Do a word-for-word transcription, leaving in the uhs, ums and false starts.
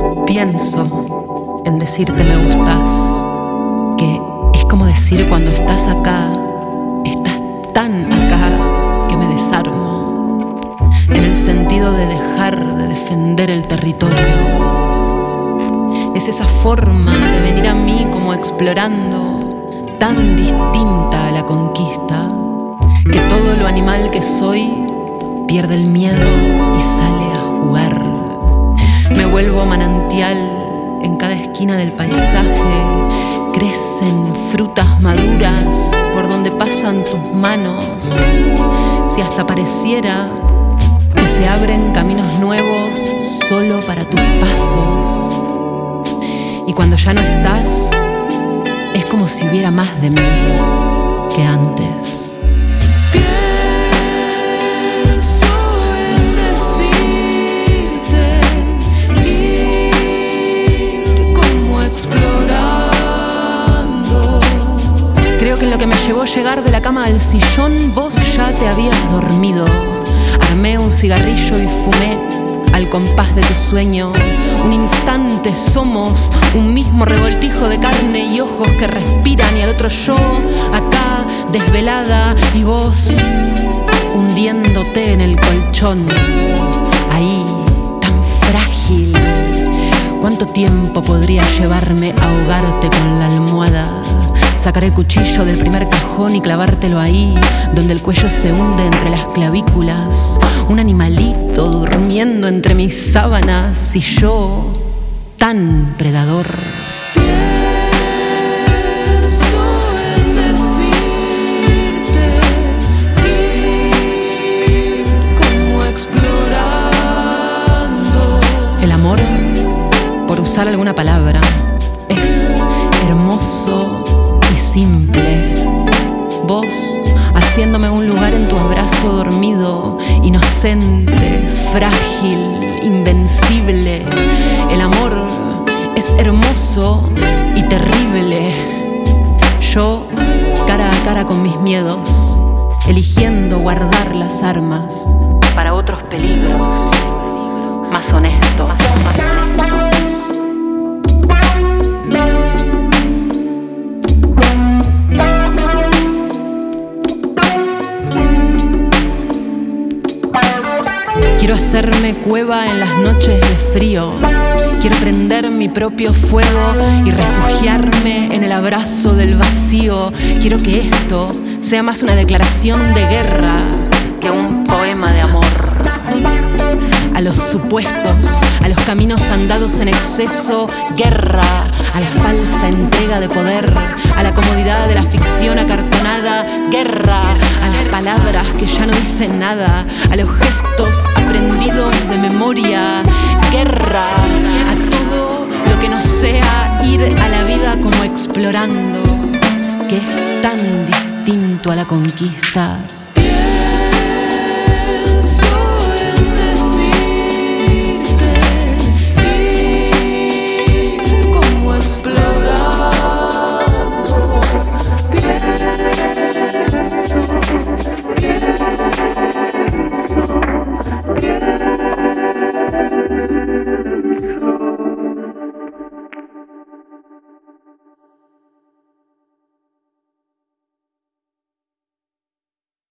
Pienso en decirte me gustas, que es como decir cuando estás acá, estás tan acá que me desarmo, en el sentido de dejar de defender el territorio. Es esa forma de venir a mí como explorando, tan distinta a la conquista, que todo lo animal que soy pierde el miedo y sale a jugar. Me vuelvo manantial en cada esquina del paisaje. Crecen frutas maduras por donde pasan tus manos. Si hasta pareciera que se abren caminos nuevos solo para tus pasos. Y cuando ya no estás, es como si hubiera más de mí que antes. Creo que en lo que me llevó llegar de la cama al sillón, vos ya te habías dormido. Armé un cigarrillo y fumé al compás de tu sueño. Un instante somos un mismo revoltijo de carne y ojos que respiran, y al otro yo, acá, desvelada, y vos hundiéndote en el colchón. Ahí, tan frágil. ¿Cuánto tiempo podría llevarme a ahogarte con la almohada? Sacar el cuchillo del primer cajón y clavártelo ahí, donde el cuello se hunde entre las clavículas. Un animalito durmiendo entre mis sábanas y yo, tan predador. Pienso en decirte, ir como explorando. El amor, por usar alguna palabra, es hermoso y simple. Vos haciéndome un lugar en tu abrazo dormido, inocente, frágil, invencible. El amor es hermoso y terrible. Yo, cara a cara con mis miedos, eligiendo guardar las armas para otros peligros más honestos. Quiero hacerme cueva en las noches de frío. Quiero prender mi propio fuego y refugiarme en el abrazo del vacío. Quiero que esto sea más una declaración de guerra que un poema de amor. A los supuestos, a los caminos andados en exceso, guerra. A la falsa entrega de poder, a la comodidad de la ficción acartonada, guerra. A las palabras que ya no dicen nada, a los gestos aprendidos de memoria, guerra. A todo lo que no sea ir a la vida como explorando, que es tan distinto a la conquista.